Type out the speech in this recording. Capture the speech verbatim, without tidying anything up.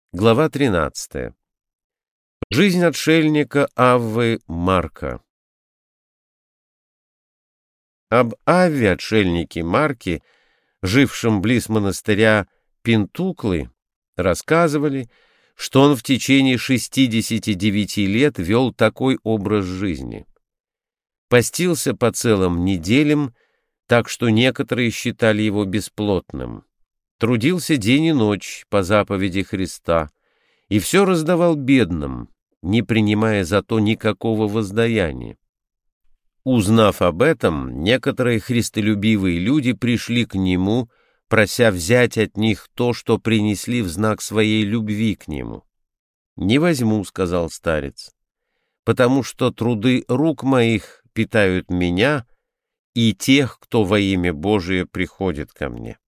Глава тринадцатая. Жизнь отшельника Аввы Марка. Об Авве, отшельнике Марке, жившем близ монастыря Пентуклы, рассказывали, что он в течение шестидесяти девяти лет вел такой образ жизни. Постился по целым неделям, так что некоторые считали его бесплотным. Трудился день и ночь по заповеди Христа и все раздавал бедным, не принимая за то никакого воздаяния. Узнав об этом, некоторые христолюбивые люди пришли к нему, прося взять от них то, что принесли в знак своей любви к нему. «Не возьму», — сказал старец, — «потому что труды рук моих питают меня и тех, кто во имя Божие приходит ко мне».